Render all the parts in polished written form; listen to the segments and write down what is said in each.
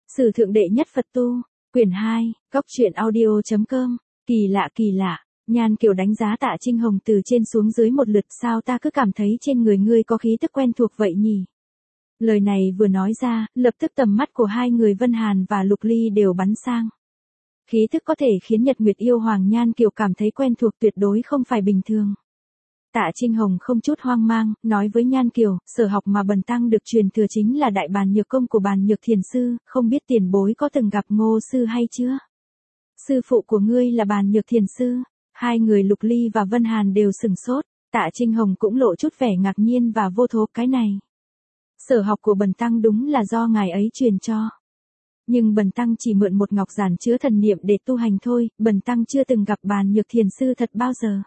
Sử thượng đệ nhất Phật tu, quyển 2, góc truyện audio.com, kỳ lạ, Nhan Kiều đánh giá Tạ Trinh Hồng từ trên xuống dưới một lượt, sao ta cứ cảm thấy trên người ngươi có khí tức quen thuộc vậy nhỉ? Lời này vừa nói ra, lập tức tầm mắt của hai người Vân Hàn và Lục Ly đều bắn sang. Khí tức có thể khiến Nhật Nguyệt yêu hoàng Nhan Kiều cảm thấy quen thuộc tuyệt đối không phải bình thường. Tạ Trinh Hồng không chút hoang mang, nói với Nhan Kiều, sở học mà bần tăng được truyền thừa chính là đại bàn nhược công của bàn nhược thiền sư, không biết tiền bối có từng gặp Ngô sư hay chưa? Sư phụ của ngươi là bàn nhược thiền sư. Hai người Lục Ly và Vân Hàn đều sừng sốt, Tạ Trinh Hồng cũng lộ chút vẻ ngạc nhiên và vô thố, cái này. Sở học của bần tăng đúng là do ngài ấy truyền cho. Nhưng bần tăng chỉ mượn một ngọc giản chứa thần niệm để tu hành thôi, bần tăng chưa từng gặp bàn nhược thiền sư thật bao giờ.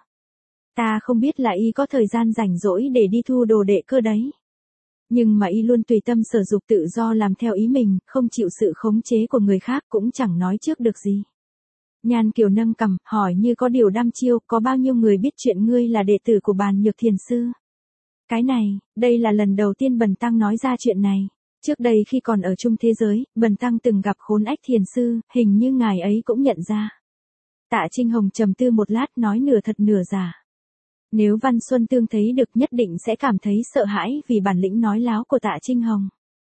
Ta không biết là y có thời gian rảnh rỗi để đi thu đồ đệ cơ đấy. Nhưng mà y luôn tùy tâm sở dục tự do làm theo ý mình, không chịu sự khống chế của người khác, cũng chẳng nói trước được gì. Nhan Kiều nâng cằm, hỏi như có điều đăm chiêu, có bao nhiêu người biết chuyện ngươi là đệ tử của bàn nhược thiền sư? Cái này, đây là lần đầu tiên bần tăng nói ra chuyện này. Trước đây khi còn ở chung thế giới, bần tăng từng gặp Khốn Ách thiền sư, hình như ngài ấy cũng nhận ra. Tạ Trinh Hồng trầm tư một lát, nói nửa thật nửa giả. Nếu Văn Xuân Tương thấy được nhất định sẽ cảm thấy sợ hãi vì bản lĩnh nói láo của Tạ Trinh Hồng.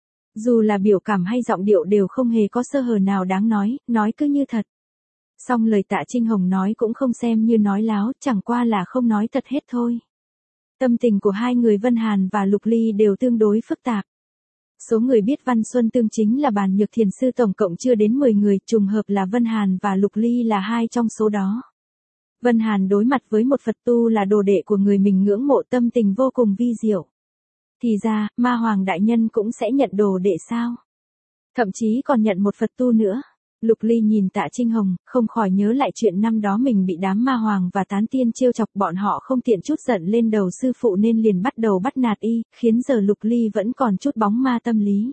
Dù là biểu cảm hay giọng điệu đều không hề có sơ hở nào đáng nói cứ như thật. Song lời Tạ Trinh Hồng nói cũng không xem như nói láo, chẳng qua là không nói thật hết thôi. Tâm tình của hai người Vân Hàn và Lục Ly đều tương đối phức tạp. Số người biết Văn Xuân Tương chính là bàn nhược thiền sư tổng cộng chưa đến 10 người, trùng hợp là Vân Hàn và Lục Ly là hai trong số đó. Vân Hàn đối mặt với một Phật tu là đồ đệ của người mình ngưỡng mộ, tâm tình vô cùng vi diệu. Thì ra, Ma Hoàng đại nhân cũng sẽ nhận đồ đệ sao? Thậm chí còn nhận một Phật tu nữa. Lục Ly nhìn Tạ Trinh Hồng, không khỏi nhớ lại chuyện năm đó mình bị đám ma hoàng và tán tiên trêu chọc, bọn họ không tiện chút giận lên đầu sư phụ nên liền bắt đầu bắt nạt y, khiến giờ Lục Ly vẫn còn chút bóng ma tâm lý.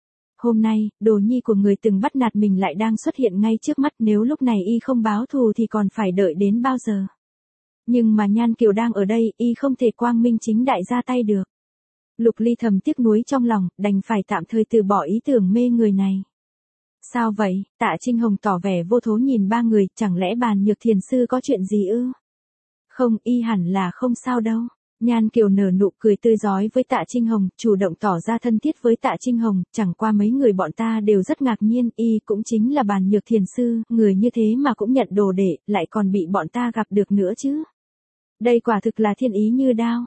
Hôm nay, đồ nhi của người từng bắt nạt mình lại đang xuất hiện ngay trước mắt, nếu lúc này y không báo thù thì còn phải đợi đến bao giờ. Nhưng mà Nhan Kiều đang ở đây, y không thể quang minh chính đại ra tay được. Lục Ly thầm tiếc nuối trong lòng, đành phải tạm thời từ bỏ ý tưởng mê người này. Sao vậy? Tạ Trinh Hồng tỏ vẻ vô thố nhìn ba người, chẳng lẽ bàn nhược thiền sư có chuyện gì ư? Không, y hẳn là không sao đâu. Nhan Kiều nở nụ cười tươi rói với Tạ Trinh Hồng, chủ động tỏ ra thân thiết với Tạ Trinh Hồng, chẳng qua mấy người bọn ta đều rất ngạc nhiên, y cũng chính là bàn nhược thiền sư, người như thế mà cũng nhận đồ đệ, lại còn bị bọn ta gặp được nữa chứ. Đây quả thực là thiên ý như đao,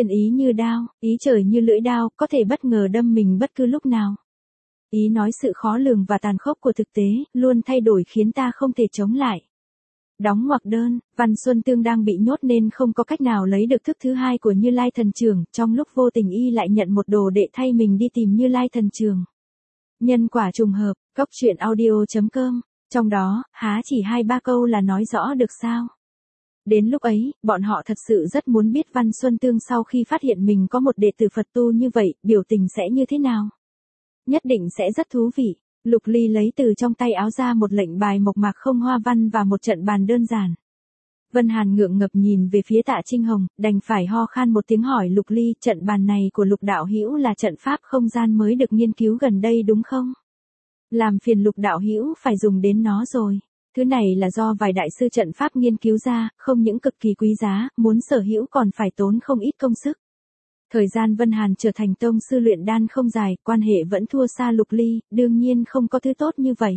ý trời như lưỡi đao, có thể bất ngờ đâm mình bất cứ lúc nào. Ý nói sự khó lường và tàn khốc của thực tế, luôn thay đổi khiến ta không thể chống lại. Đóng ngoặc đơn, Văn Xuân Tương đang bị nhốt nên không có cách nào lấy được thức thứ hai của Như Lai Thần Trưởng, trong lúc vô tình y lại nhận một đồ đệ thay mình đi tìm Như Lai Thần Trưởng. Nhân quả trùng hợp, góc truyện audio.com, trong đó, há chỉ 2-3 câu là nói rõ được sao? Đến lúc ấy, bọn họ thật sự rất muốn biết Văn Xuân Tương sau khi phát hiện mình có một đệ tử Phật tu như vậy, biểu tình sẽ như thế nào? Nhất định sẽ rất thú vị. Lục Ly lấy từ trong tay áo ra một lệnh bài mộc mạc không hoa văn và một trận bàn đơn giản. Vân Hàn ngượng ngập nhìn về phía Tạ Trinh Hồng, đành phải ho khan một tiếng hỏi Lục Ly, trận bàn này của Lục đạo hữu là trận pháp không gian mới được nghiên cứu gần đây đúng không? Làm phiền Lục đạo hữu phải dùng đến nó rồi. Thứ này là do vài đại sư trận pháp nghiên cứu ra, không những cực kỳ quý giá, muốn sở hữu còn phải tốn không ít công sức. Thời gian Vân Hàn trở thành tông sư luyện đan không dài, quan hệ vẫn thua xa Lục Ly, đương nhiên không có thứ tốt như vậy.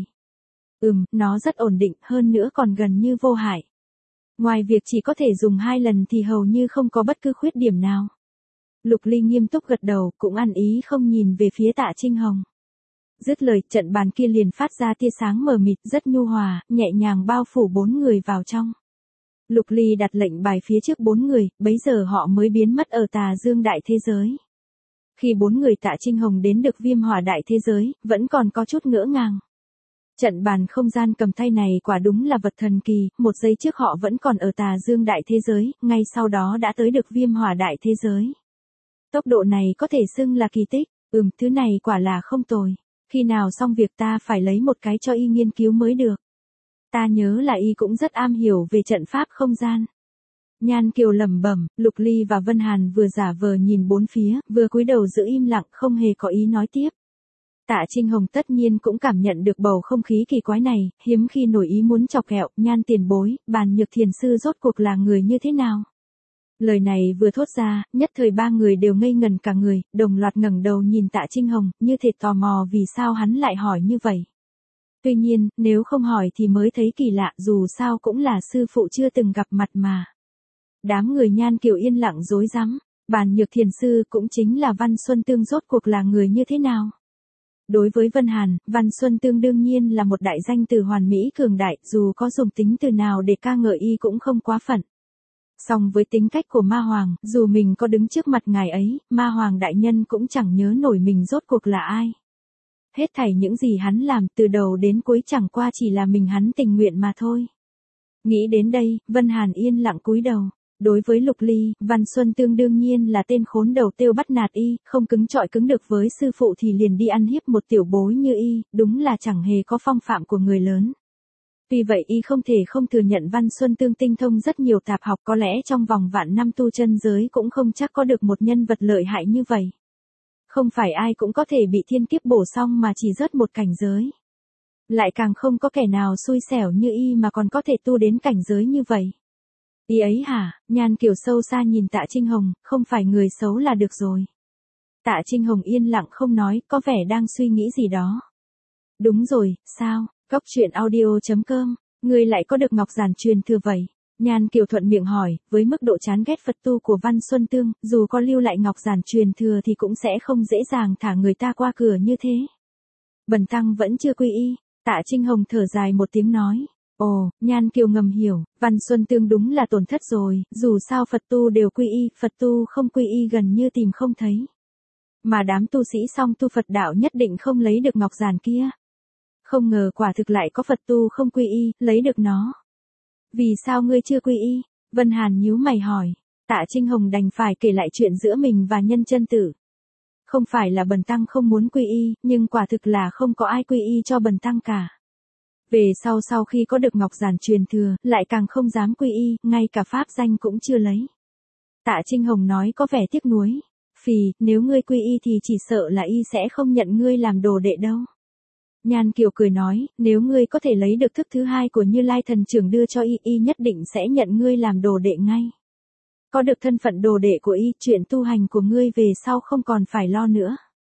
Nó rất ổn định, hơn nữa còn gần như vô hại. Ngoài việc chỉ có thể dùng 2 lần thì hầu như không có bất cứ khuyết điểm nào. Lục Ly nghiêm túc gật đầu, cũng ăn ý không nhìn về phía Tạ Trinh Hồng. Dứt lời, trận bàn kia liền phát ra tia sáng mờ mịt, rất nhu hòa, nhẹ nhàng bao phủ 4 người vào trong. Lục Ly đặt lệnh bài phía trước 4 người, bấy giờ họ mới biến mất ở Tà Dương đại thế giới. Khi 4 người Tạ Trinh Hồng đến được Viêm Hỏa đại thế giới, vẫn còn có chút ngỡ ngàng. Trận bàn không gian cầm tay này quả đúng là vật thần kỳ, một giây trước họ vẫn còn ở Tà Dương đại thế giới, ngay sau đó đã tới được Viêm Hỏa đại thế giới. Tốc độ này có thể xưng là kỳ tích, thứ này quả là không tồi. Khi nào xong việc ta phải lấy một cái cho y nghiên cứu mới được. Ta nhớ là y cũng rất am hiểu về trận pháp không gian. Nhan Kiều lẩm bẩm, Lục Ly và Vân Hàn vừa giả vờ nhìn bốn phía, vừa cúi đầu giữ im lặng, không hề có ý nói tiếp. Tạ Trinh Hồng tất nhiên cũng cảm nhận được bầu không khí kỳ quái này, hiếm khi nổi ý muốn chọc ghẹo, Nhan tiền bối, Bàn Nhược thiền sư rốt cuộc là người như thế nào? Lời này vừa thốt ra, nhất thời ba người đều ngây ngần cả người, đồng loạt ngẩng đầu nhìn Tạ Trinh Hồng, như thể tò mò vì sao hắn lại hỏi như vậy. Tuy nhiên, nếu không hỏi thì mới thấy kỳ lạ, dù sao cũng là sư phụ chưa từng gặp mặt mà. Đám người Nhan Kiều yên lặng rối rắm, Bàn Nhược thiền sư cũng chính là Văn Xuân Tương rốt cuộc là người như thế nào? Đối với Vân Hàn, Văn Xuân Tương đương nhiên là một đại danh từ hoàn mỹ cường đại, dù có dùng tính từ nào để ca ngợi y cũng không quá phận. Song với tính cách của Ma Hoàng, dù mình có đứng trước mặt ngài ấy, Ma Hoàng đại nhân cũng chẳng nhớ nổi mình rốt cuộc là ai. Hết thảy những gì hắn làm từ đầu đến cuối chẳng qua chỉ là mình hắn tình nguyện mà thôi. Nghĩ đến đây, Vân Hàn yên lặng cúi đầu. Đối với Lục Ly, Văn Xuân Tương đương nhiên là tên khốn đầu tiêu bắt nạt y, không cứng trọi cứng được với sư phụ thì liền đi ăn hiếp một tiểu bối như y, đúng là chẳng hề có phong phạm của người lớn. Vì vậy y không thể không thừa nhận Văn Xuân Tương tinh thông rất nhiều tạp học, có lẽ trong vòng vạn năm tu chân giới cũng không chắc có được một nhân vật lợi hại như vậy. Không phải ai cũng có thể bị thiên kiếp bổ xong mà chỉ rớt một cảnh giới. Lại càng không có kẻ nào xui xẻo như y mà còn có thể tu đến cảnh giới như vậy. Y ấy hả? Nhan Kiều sâu xa nhìn Tạ Trinh Hồng, không phải người xấu là được rồi. Tạ Trinh Hồng yên lặng không nói, có vẻ đang suy nghĩ gì đó. Đúng rồi, sao? Cóc truyện audio.com, ngươi lại có được ngọc giản truyền thừa vậy? Nhan Kiều thuận miệng hỏi, với mức độ chán ghét Phật tu của Văn Xuân Tương, dù có lưu lại ngọc giản truyền thừa thì cũng sẽ không dễ dàng thả người ta qua cửa như thế. Bần tăng vẫn chưa quy y. Tạ Trinh Hồng thở dài một tiếng nói. Ồ, Nhan Kiều ngầm hiểu, Văn Xuân Tương đúng là tổn thất rồi, dù sao Phật tu đều quy y, Phật tu không quy y gần như tìm không thấy. Mà đám tu sĩ song tu Phật đạo nhất định không lấy được ngọc giản kia. Không ngờ quả thực lại có Phật tu không quy y, lấy được nó. Vì sao ngươi chưa quy y? Vân Hàn nhíu mày hỏi. Tạ Trinh Hồng đành phải kể lại chuyện giữa mình và Nhân Chân Tử. Không phải là bần tăng không muốn quy y, nhưng quả thực là không có ai quy y cho bần tăng cả. Về sau khi có được ngọc giản truyền thừa, lại càng không dám quy y, ngay cả pháp danh cũng chưa lấy. Tạ Trinh Hồng nói có vẻ tiếc nuối. Phì, nếu ngươi quy y thì chỉ sợ là y sẽ không nhận ngươi làm đồ đệ đâu. Nhan Kiều cười nói, nếu ngươi có thể lấy được thức thứ hai của Như Lai thần trưởng đưa cho y nhất định sẽ nhận ngươi làm đồ đệ ngay. Có được thân phận đồ đệ của y, chuyện tu hành của ngươi về sau không còn phải lo nữa.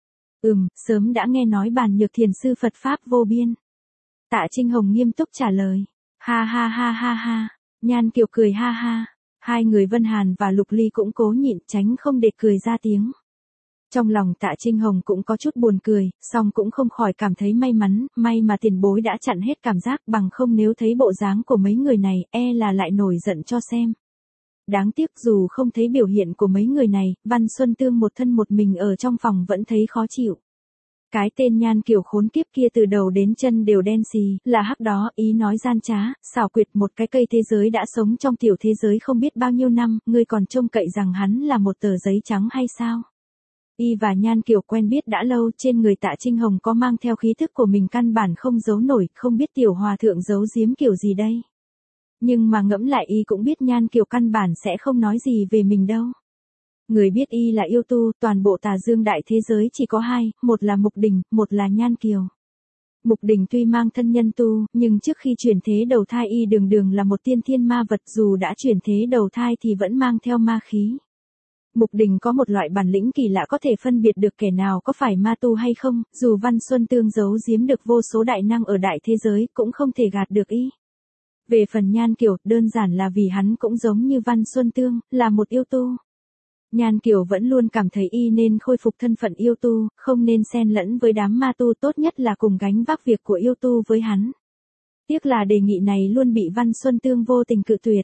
Sớm đã nghe nói Bàn Nhược thiền sư Phật Pháp vô biên. Tạ Trinh Hồng nghiêm túc trả lời. Ha ha ha ha ha. Nhan Kiều cười ha ha. Hai người Vân Hàn và Lục Ly cũng cố nhịn tránh không để cười ra tiếng. Trong lòng Tạ Trinh Hồng cũng có chút buồn cười, song cũng không khỏi cảm thấy may mắn, may mà tiền bối đã chặn hết cảm giác, bằng không nếu thấy bộ dáng của mấy người này, e là lại nổi giận cho xem. Đáng tiếc dù không thấy biểu hiện của mấy người này, Văn Xuân Tương một thân một mình ở trong phòng vẫn thấy khó chịu. Cái tên Nhan Kiều khốn kiếp kia từ đầu đến chân đều đen xì, là hắc đó, ý nói gian trá, xảo quyệt, một cái cây thế giới đã sống trong tiểu thế giới không biết bao nhiêu năm, ngươi còn trông cậy rằng hắn là một tờ giấy trắng hay sao? Y và Nhan Kiều quen biết đã lâu, trên người Tạ Trinh Hồng có mang theo khí thức của mình căn bản không giấu nổi, không biết tiểu hòa thượng giấu giếm kiểu gì đây. Nhưng mà ngẫm lại y cũng biết Nhan Kiều căn bản sẽ không nói gì về mình đâu. Người biết y là yêu tu, toàn bộ Tà Dương đại thế giới chỉ có hai, một là Mục Đình, một là Nhan Kiều. Mục Đình tuy mang thân nhân tu, nhưng trước khi chuyển thế đầu thai y đường đường là một tiên thiên ma vật, dù đã chuyển thế đầu thai thì vẫn mang theo ma khí. Mục Đình có một loại bản lĩnh kỳ lạ có thể phân biệt được kẻ nào có phải ma tu hay không, dù Văn Xuân Tương giấu giếm được vô số đại năng ở đại thế giới cũng không thể gạt được y. Về phần Nhan Kiều, đơn giản là vì hắn cũng giống như Văn Xuân Tương, là một yêu tu. Nhan Kiều vẫn luôn cảm thấy y nên khôi phục thân phận yêu tu, không nên xen lẫn với đám ma tu, tốt nhất là cùng gánh vác việc của yêu tu với hắn. Tiếc là đề nghị này luôn bị Văn Xuân Tương vô tình cự tuyệt.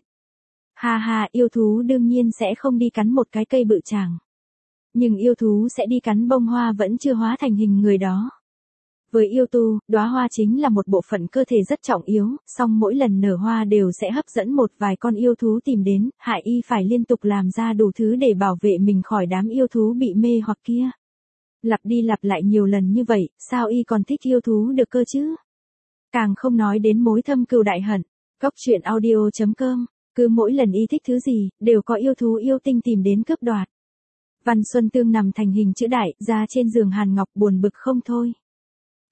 Ha ha, yêu thú đương nhiên sẽ không đi cắn một cái cây bự chảng. Nhưng yêu thú sẽ đi cắn bông hoa vẫn chưa hóa thành hình người đó. Với yêu tu, đóa hoa chính là một bộ phận cơ thể rất trọng yếu, song mỗi lần nở hoa đều sẽ hấp dẫn một vài con yêu thú tìm đến, hại y phải liên tục làm ra đủ thứ để bảo vệ mình khỏi đám yêu thú bị mê hoặc kia. Lặp đi lặp lại nhiều lần như vậy, sao y còn thích yêu thú được cơ chứ? Càng không nói đến mối thâm cừu đại hận. Cóc truyện audio.com, cứ mỗi lần y thích thứ gì, đều có yêu thú yêu tinh tìm đến cướp đoạt. Văn Xuân Tương nằm thành hình chữ đại, ra trên giường hàn ngọc buồn bực không thôi.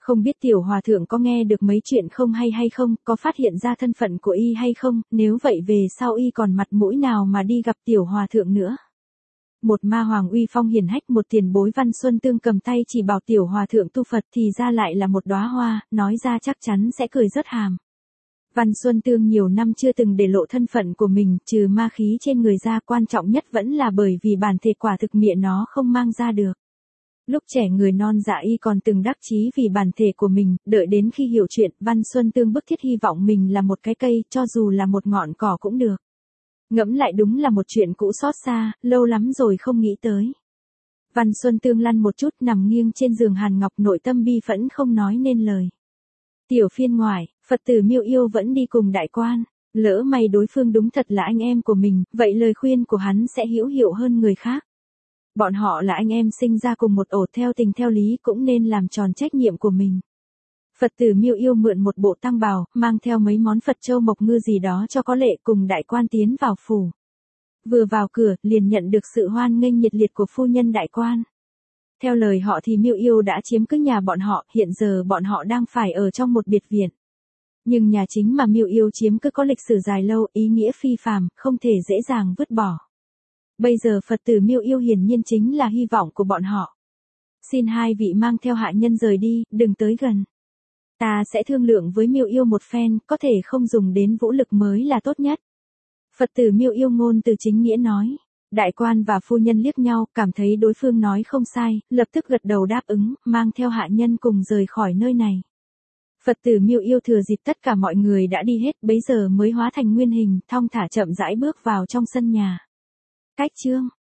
Không biết tiểu hòa thượng có nghe được mấy chuyện không hay không, có phát hiện ra thân phận của y hay không, nếu vậy về sau y còn mặt mũi nào mà đi gặp tiểu hòa thượng nữa. Một ma hoàng uy phong hiển hách, một tiền bối Văn Xuân Tương cầm tay chỉ bảo tiểu hòa thượng tu Phật thì ra lại là một đóa hoa, nói ra chắc chắn sẽ cười rớt hàm. Văn Xuân Tương nhiều năm chưa từng để lộ thân phận của mình, trừ ma khí trên người ra, quan trọng nhất vẫn là bởi vì bản thể quả thực miệng nó không mang ra được. Lúc trẻ người non dạ y còn từng đắc chí vì bản thể của mình, đợi đến khi hiểu chuyện, Văn Xuân Tương bức thiết hy vọng mình là một cái cây, cho dù là một ngọn cỏ cũng được. Ngẫm lại đúng là một chuyện cũ xót xa, lâu lắm rồi không nghĩ tới. Văn Xuân Tương lăn một chút, nằm nghiêng trên giường hàn ngọc, nội tâm bi phẫn không nói nên lời. Tiểu phiên ngoại, Phật tử Miêu Yêu vẫn đi cùng đại quan. Lỡ may đối phương đúng thật là anh em của mình, vậy lời khuyên của hắn sẽ hữu hiệu hơn người khác. Bọn họ là anh em sinh ra cùng một ổ, theo tình theo lý cũng nên làm tròn trách nhiệm của mình. Phật tử Miêu Yêu mượn một bộ tăng bào, mang theo mấy món Phật châu mộc ngư gì đó cho có lệ, cùng đại quan tiến vào phủ. Vừa vào cửa, liền nhận được sự hoan nghênh nhiệt liệt của phu nhân đại quan. Theo lời họ thì Miêu Yêu đã chiếm cứ nhà bọn họ, hiện giờ bọn họ đang phải ở trong một biệt viện. Nhưng nhà chính mà Miêu Yêu chiếm cứ có lịch sử dài lâu, ý nghĩa phi phàm, không thể dễ dàng vứt bỏ. Bây giờ Phật tử Miêu Yêu hiển nhiên chính là hy vọng của bọn họ. Xin hai vị mang theo hạ nhân rời đi, đừng tới gần. Ta sẽ thương lượng với Miêu Yêu một phen, có thể không dùng đến vũ lực mới là tốt nhất. Phật tử Miêu Yêu ngôn từ chính nghĩa nói. Đại quan và phu nhân liếc nhau, cảm thấy đối phương nói không sai, lập tức gật đầu đáp ứng, mang theo hạ nhân cùng rời khỏi nơi này. Phật tử Miêu Yêu thừa dịp tất cả mọi người đã đi hết, bấy giờ mới hóa thành nguyên hình, thong thả chậm rãi bước vào trong sân nhà. Cách chương